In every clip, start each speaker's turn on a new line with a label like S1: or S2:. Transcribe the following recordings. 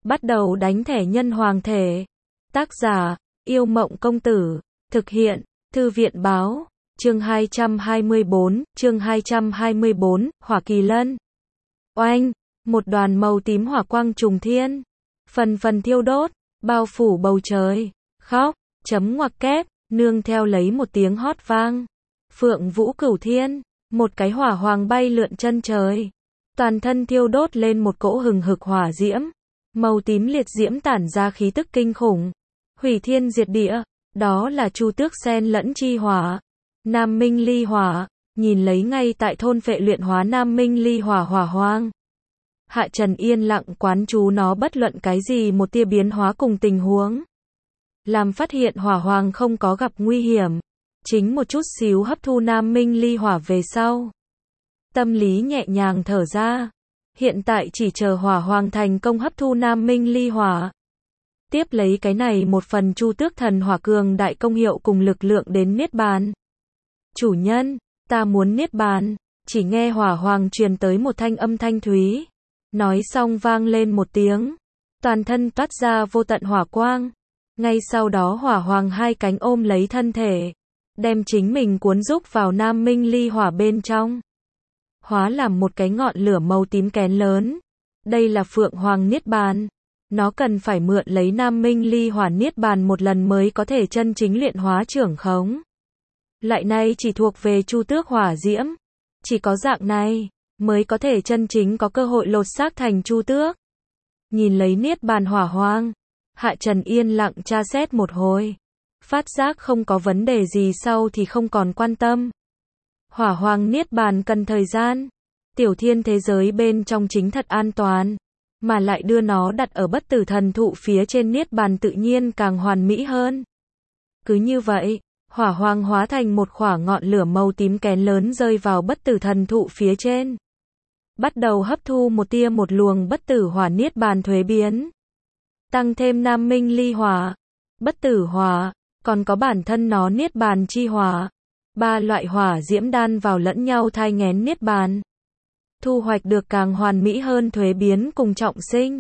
S1: Bắt đầu đánh thẻ nhân hoàng thể. Tác giả, Yêu Mộng Công Tử. Thực hiện, Thư viện Báo. Chương 224, Hỏa Kỳ Lân. Oanh, một đoàn màu tím hỏa quang trùng thiên. Phần phần thiêu đốt, bao phủ bầu trời. Khóc, chấm ngoặc kép, nương theo lấy một tiếng hót vang. Phượng Vũ Cửu Thiên, một cái hỏa hoàng bay lượn chân trời. Toàn thân thiêu đốt lên một cỗ hừng hực hỏa diễm. Màu tím liệt diễm tản ra khí tức kinh khủng. Hủy thiên diệt địa, đó là Chu Tước xen lẫn chi hỏa. Nam Minh Ly Hỏa, nhìn lấy ngay tại thôn phệ luyện hóa Nam Minh Ly Hỏa hỏa hoang. Hạ Trần yên lặng quán chú nó bất luận cái gì một tia biến hóa cùng tình huống. Làm phát hiện hỏa hoàng không có gặp nguy hiểm. Chính một chút xíu hấp thu Nam Minh Ly Hỏa về sau. Tâm lý nhẹ nhàng thở ra. Hiện tại chỉ chờ hỏa hoàng thành công hấp thu Nam Minh Ly Hỏa. Tiếp lấy cái này một phần Chu Tước thần hỏa cường đại công hiệu cùng lực lượng đến niết bàn. Chủ nhân, ta muốn niết bàn. Chỉ nghe hỏa hoàng truyền tới một thanh âm thanh thúy. Nói xong vang lên một tiếng. Toàn thân toát ra vô tận hỏa quang. Ngay sau đó hỏa hoàng hai cánh ôm lấy thân thể. Đem chính mình cuốn rúc vào Nam Minh Ly Hỏa bên trong. Hóa làm một cái ngọn lửa màu tím kén lớn. Đây là Phượng Hoàng Niết Bàn. Nó cần phải mượn lấy Nam Minh Ly Hỏa Niết Bàn một lần mới có thể chân chính luyện hóa trưởng khống. Lại này chỉ thuộc về Chu Tước hỏa diễm. Chỉ có dạng này mới có thể chân chính có cơ hội lột xác thành Chu Tước. Nhìn lấy Niết Bàn hỏa hoang, Hạ Trần yên lặng tra xét một hồi. Phát giác không có vấn đề gì sau thì không còn quan tâm. Hỏa hoàng Niết Bàn cần thời gian. Tiểu thiên thế giới bên trong chính thật an toàn. Mà lại đưa nó đặt ở bất tử thần thụ phía trên Niết Bàn tự nhiên càng hoàn mỹ hơn. Cứ như vậy, hỏa hoàng hóa thành một khỏa ngọn lửa màu tím kén lớn rơi vào bất tử thần thụ phía trên. Bắt đầu hấp thu một tia một luồng bất tử hỏa Niết Bàn thuế biến. Tăng thêm Nam Minh Ly Hỏa, bất tử hỏa, còn có bản thân nó Niết Bàn chi hỏa. Ba loại hỏa diễm đan vào lẫn nhau thai nghén Niết Bàn. Thu hoạch được càng hoàn mỹ hơn thuế biến cùng trọng sinh.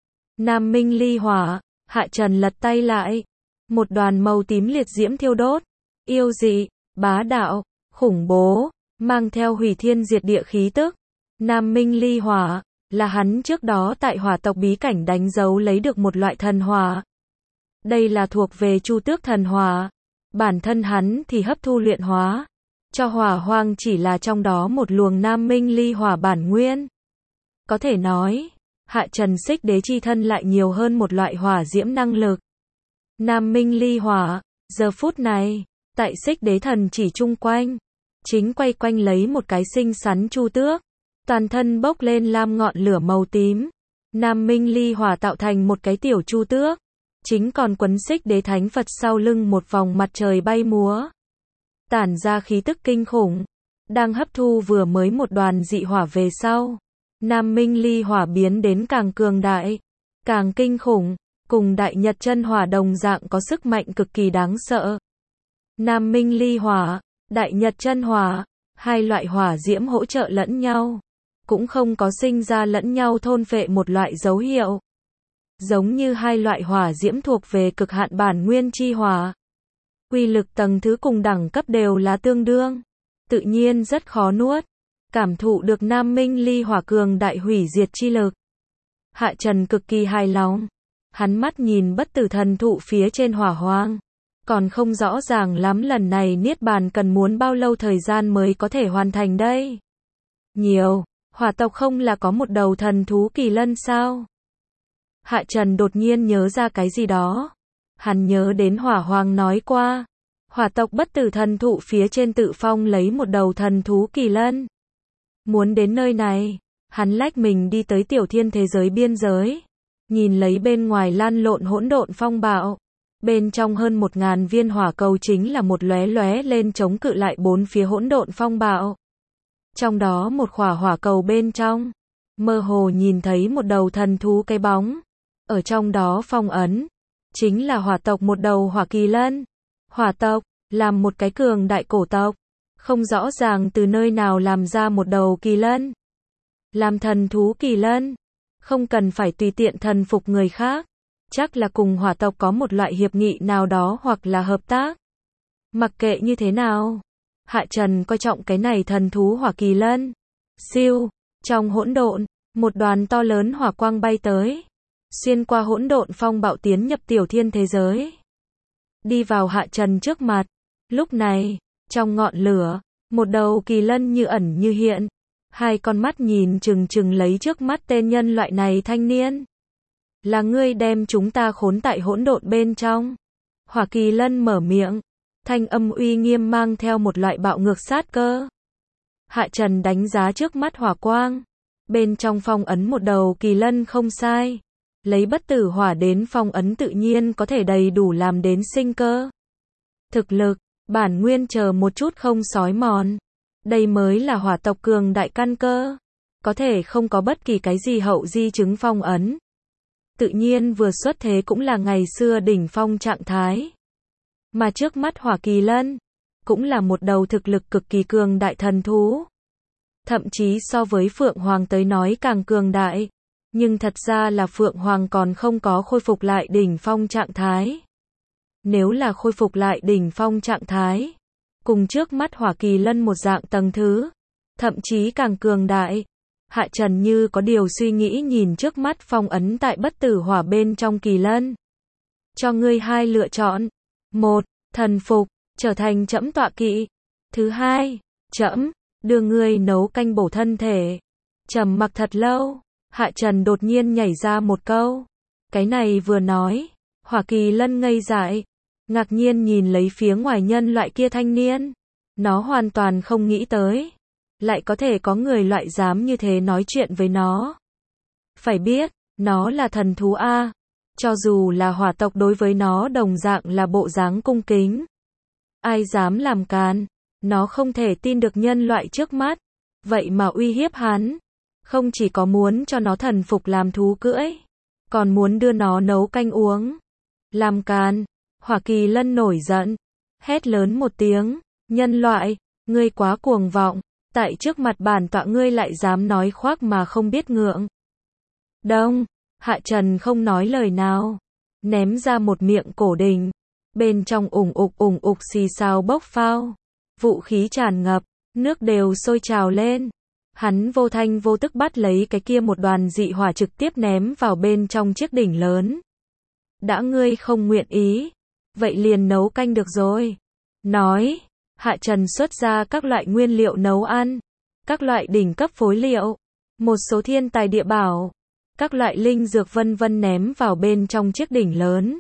S1: Nam Minh Ly Hỏa, Hạ Trần lật tay lại. Một đoàn màu tím liệt diễm thiêu đốt. Yêu dị, bá đạo, khủng bố, mang theo hủy thiên diệt địa khí tức. Nam Minh Ly Hỏa, là hắn trước đó tại hỏa tộc bí cảnh đánh dấu lấy được một loại thần hỏa. Đây là thuộc về Chu Tước thần hỏa. Bản thân hắn thì hấp thu luyện hóa. Cho hỏa hoang chỉ là trong đó một luồng Nam Minh Ly Hỏa bản nguyên. Có thể nói, Hạ Trần Xích Đế chi thân lại nhiều hơn một loại hỏa diễm năng lực. Nam Minh Ly Hỏa, giờ phút này, tại Xích Đế thần chỉ chung quanh, chính quay quanh lấy một cái xinh xắn Chu Tước. Toàn thân bốc lên lam ngọn lửa màu tím. Nam Minh Ly Hỏa tạo thành một cái tiểu Chu Tước. Chính còn quấn Xích Đế thánh Phật sau lưng một vòng mặt trời bay múa. Tản ra khí tức kinh khủng. Đang hấp thu vừa mới một đoàn dị hỏa về sau. Nam Minh Ly Hỏa biến đến càng cường đại, càng kinh khủng, cùng Đại Nhật chân hỏa đồng dạng có sức mạnh cực kỳ đáng sợ. Nam Minh Ly Hỏa, Đại Nhật chân hỏa, hai loại hỏa diễm hỗ trợ lẫn nhau, cũng không có sinh ra lẫn nhau thôn phệ một loại dấu hiệu. Giống như hai loại hỏa diễm thuộc về cực hạn bản nguyên chi hỏa. Quy lực tầng thứ cùng đẳng cấp đều là tương đương. Tự nhiên rất khó nuốt. Cảm thụ được Nam Minh Ly Hỏa cường đại hủy diệt chi lực. Hạ Trần cực kỳ hài lòng. Hắn mắt nhìn bất tử thần thụ phía trên hỏa hoang. Còn không rõ ràng lắm lần này Niết Bàn cần muốn bao lâu thời gian mới có thể hoàn thành đây. Nhiều, hỏa tộc không là có một đầu thần thú kỳ lân sao? Hạ Trần đột nhiên nhớ ra cái gì đó. Hắn nhớ đến hỏa hoàng nói qua. Hỏa tộc bất tử thần thụ phía trên tự phong lấy một đầu thần thú kỳ lân. Muốn đến nơi này, hắn lách mình đi tới tiểu thiên thế giới biên giới. Nhìn lấy bên ngoài lan lộn hỗn độn phong bạo. Bên trong hơn 1000 viên hỏa cầu chính là một lóe lóe lên chống cự lại bốn phía hỗn độn phong bạo. Trong đó một khỏa hỏa cầu bên trong, mơ hồ nhìn thấy một đầu thần thú cái bóng. Ở trong đó phong ấn, chính là hỏa tộc một đầu hỏa kỳ lân. Hỏa tộc, làm một cái cường đại cổ tộc. Không rõ ràng từ nơi nào làm ra một đầu kỳ lân. Làm thần thú kỳ lân. không cần phải tùy tiện thần phục người khác. Chắc là cùng hỏa tộc có một loại hiệp nghị nào đó hoặc là hợp tác. Mặc kệ như thế nào, Hạ Trần coi trọng cái này thần thú hỏa kỳ lân. Siêu, trong hỗn độn, một đoàn to lớn hỏa quang bay tới, xuyên qua hỗn độn phong bạo tiến nhập tiểu thiên thế giới. Đi vào Hạ Trần trước mặt. Lúc này, trong ngọn lửa, một đầu kỳ lân như ẩn như hiện, hai con mắt nhìn chừng chừng lấy trước mắt tên nhân loại này thanh niên. Là ngươi đem chúng ta khốn tại hỗn độn bên trong. Hỏa kỳ lân mở miệng, thanh âm uy nghiêm mang theo một loại bạo ngược sát cơ. Hạ Trần đánh giá trước mắt hỏa quang, bên trong phong ấn một đầu kỳ lân không sai. Lấy bất tử hỏa đến phong ấn tự nhiên có thể đầy đủ làm đến sinh cơ. Thực lực, bản nguyên chờ một chút không sói mòn. Đây mới là hỏa tộc cường đại căn cơ. Có thể không có bất kỳ cái gì hậu di chứng phong ấn. Tự nhiên vừa xuất thế cũng là ngày xưa đỉnh phong trạng thái. Mà trước mắt hỏa kỳ lân, cũng là một đầu thực lực cực kỳ cường đại thần thú. Thậm chí so với Phượng Hoàng tới nói càng cường đại. Nhưng thật ra là Phượng Hoàng còn không có khôi phục lại đỉnh phong trạng thái. Nếu là khôi phục lại đỉnh phong trạng thái, cùng trước mắt hỏa kỳ lân một dạng tầng thứ, thậm chí càng cường đại. Hạ Trần như có điều suy nghĩ nhìn trước mắt phong ấn tại bất tử hỏa bên trong kỳ lân. Cho ngươi hai lựa chọn. Một, thần phục, trở thành trẫm tọa kỵ. Thứ hai, trẫm đưa ngươi nấu canh bổ thân thể. Trầm mặc thật lâu, Hạ Trần đột nhiên nhảy ra một câu. Cái này vừa nói, hỏa kỳ lân ngây dại, ngạc nhiên nhìn lấy phía ngoài nhân loại kia thanh niên. Nó hoàn toàn không nghĩ tới, lại có thể có người loại dám như thế nói chuyện với nó. Phải biết, nó là thần thú A. Cho dù là hỏa tộc đối với nó đồng dạng là bộ dáng cung kính. Ai dám làm càn, nó không thể tin được nhân loại trước mắt. Vậy mà uy hiếp hắn. Không chỉ có muốn cho nó thần phục làm thú cưỡi, còn muốn đưa nó nấu canh uống. Làm càn, hỏa kỳ lân nổi giận, hét lớn một tiếng, nhân loại, ngươi quá cuồng vọng, tại trước mặt bản tọa ngươi lại dám nói khoác mà không biết ngượng. Đông, Hạ Trần không nói lời nào, ném ra một miệng cổ đình, bên trong ủng ục xì xào bốc phao, vũ khí tràn ngập, nước đều sôi trào lên. Hắn vô thanh vô tức bắt lấy cái kia một đoàn dị hỏa trực tiếp ném vào bên trong chiếc đỉnh lớn. Đã ngươi không nguyện ý, vậy liền nấu canh được rồi. Nói, Hạ Trần xuất ra các loại nguyên liệu nấu ăn, các loại đỉnh cấp phối liệu, một số thiên tài địa bảo, các loại linh dược vân vân ném vào bên trong chiếc đỉnh lớn.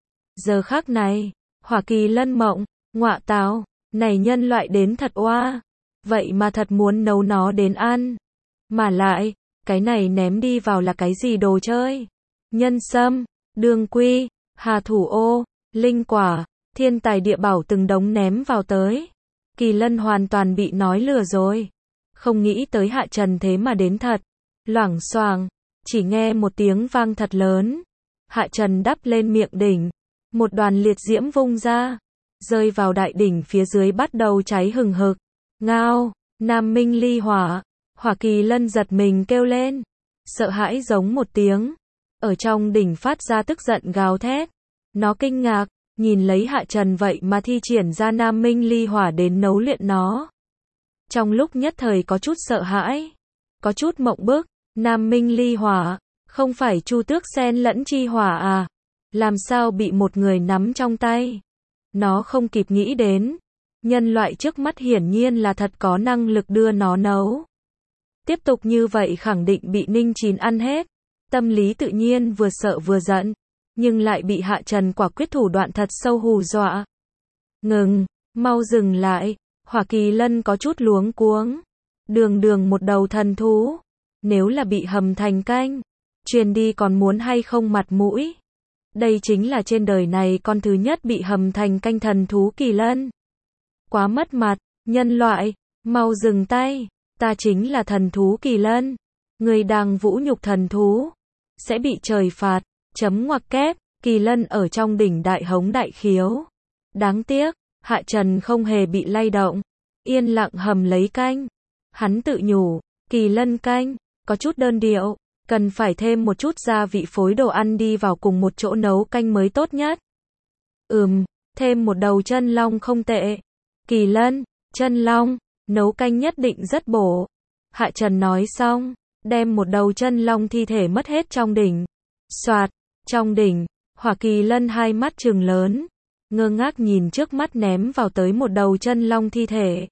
S1: Giờ khắc này, hỏa kỳ lân mộng, ngọa tào, này nhân loại đến thật oa. Vậy mà thật muốn nấu nó đến ăn. Mà lại, cái này ném đi vào là cái gì đồ chơi? Nhân sâm, đường quy, hà thủ ô, linh quả, thiên tài địa bảo từng đống ném vào tới. Kỳ lân hoàn toàn bị nói lừa rồi. Không nghĩ tới Hạ Trần thế mà đến thật. Loảng xoảng, chỉ nghe một tiếng vang thật lớn. Hạ Trần đắp lên miệng đỉnh. Một đoàn liệt diễm vung ra. Rơi vào đại đỉnh phía dưới bắt đầu cháy hừng hực. Ngao, Nam Minh ly hỏa, hỏa kỳ lân giật mình kêu lên, sợ hãi giống một tiếng, ở trong đỉnh phát ra tức giận gào thét. Nó kinh ngạc, nhìn lấy Hạ Trần vậy mà thi triển ra Nam Minh ly hỏa đến nấu luyện nó. Trong lúc nhất thời có chút sợ hãi, có chút mộng bức, Nam Minh ly hỏa, không phải Chu Tước xen lẫn chi hỏa à? Làm sao bị một người nắm trong tay? Nó không kịp nghĩ đến. Nhân loại trước mắt hiển nhiên là thật có năng lực đưa nó nấu. Tiếp tục như vậy khẳng định bị Ninh Chín ăn hết. Tâm lý tự nhiên vừa sợ vừa giận, nhưng lại bị Hạ Trần quả quyết thủ đoạn thật sâu hù dọa. Ngừng, mau dừng lại, hỏa kỳ lân có chút luống cuống. Đường một đầu thần thú, nếu là bị hầm thành canh, truyền đi còn muốn hay không mặt mũi. Đây chính là trên đời này con thứ nhất bị hầm thành canh thần thú kỳ lân. Quá mất mặt, nhân loại, mau dừng tay, ta chính là thần thú kỳ lân. Người đang vũ nhục thần thú, sẽ bị trời phạt, chấm ngoặc kép, kỳ lân ở trong đỉnh đại hống đại khiếu. Đáng tiếc, Hạ Trần không hề bị lay động, yên lặng hầm lấy canh. Hắn tự nhủ, kỳ lân canh, có chút đơn điệu, Cần phải thêm một chút gia vị phối đồ ăn đi vào cùng một chỗ nấu canh mới tốt nhất. Thêm một đầu chân long không tệ. Kỳ Lân, chân long, nấu canh nhất định rất bổ. Hạ Trần nói xong, đem một đầu chân long thi thể mất hết trong đỉnh. Soạt, trong đỉnh, Hỏa Kỳ Lân hai mắt trừng lớn, ngơ ngác nhìn trước mắt ném vào tới một đầu chân long thi thể.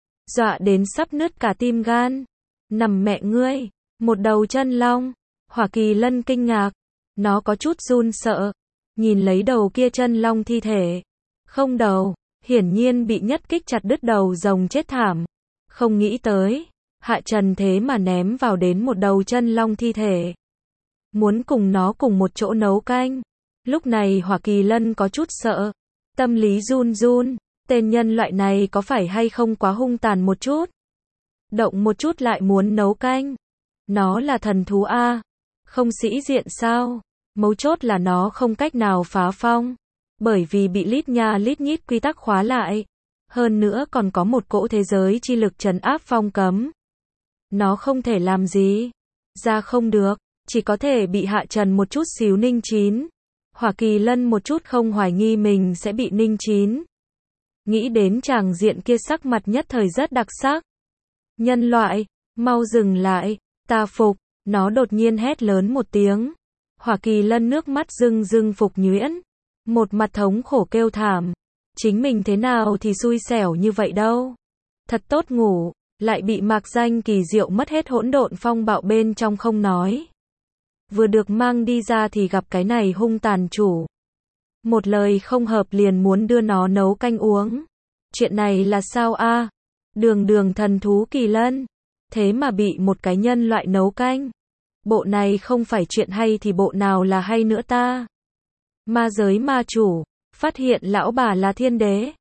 S1: Dọa đến sắp nứt cả tim gan. Nằm mẹ ngươi, một đầu chân long. Hỏa Kỳ Lân kinh ngạc, nó có chút run sợ, nhìn lấy đầu kia chân long thi thể. Không đầu, hiển nhiên bị nhất kích chặt đứt đầu rồng chết thảm. Không nghĩ tới, Hạ Trần thế mà ném vào đến một đầu chân long thi thể. Muốn cùng nó cùng một chỗ nấu canh. Lúc này Hỏa Kỳ Lân có chút sợ, tâm lý run run, tên nhân loại này có phải hay không quá hung tàn một chút? Động một chút lại muốn nấu canh. Nó là thần thú a, không sĩ diện sao? Mấu chốt là nó không cách nào phá phong, bởi vì bị lít nha lít nhít quy tắc khóa lại. Hơn nữa còn có một cỗ thế giới chi lực trấn áp phong cấm. Nó không thể làm gì, ra không được, chỉ có thể bị Hạ Trần một chút xíu ninh chín. Hỏa Kỳ Lân một chút không hoài nghi mình sẽ bị ninh chín. Nghĩ đến tràng diện kia sắc mặt nhất thời rất đặc sắc. Nhân loại, mau dừng lại, ta phục, nó đột nhiên hét lớn một tiếng. Hỏa Kỳ Lân nước mắt rưng rưng phục nhuyễn, một mặt thống khổ kêu thảm. Chính mình thế nào thì xui xẻo như vậy đâu. Thật tốt ngủ, lại bị mạc danh kỳ diệu mất hết hỗn độn phong bạo bên trong không nói. Vừa được mang đi ra thì gặp cái này hung tàn chủ. Một lời không hợp liền muốn đưa nó nấu canh uống. Chuyện này là sao a? Đường đường thần thú Kỳ Lân, thế mà bị một cái nhân loại nấu canh. Bộ này không phải chuyện hay thì bộ nào là hay nữa ta? Ma giới ma chủ, phát hiện lão bà là thiên đế.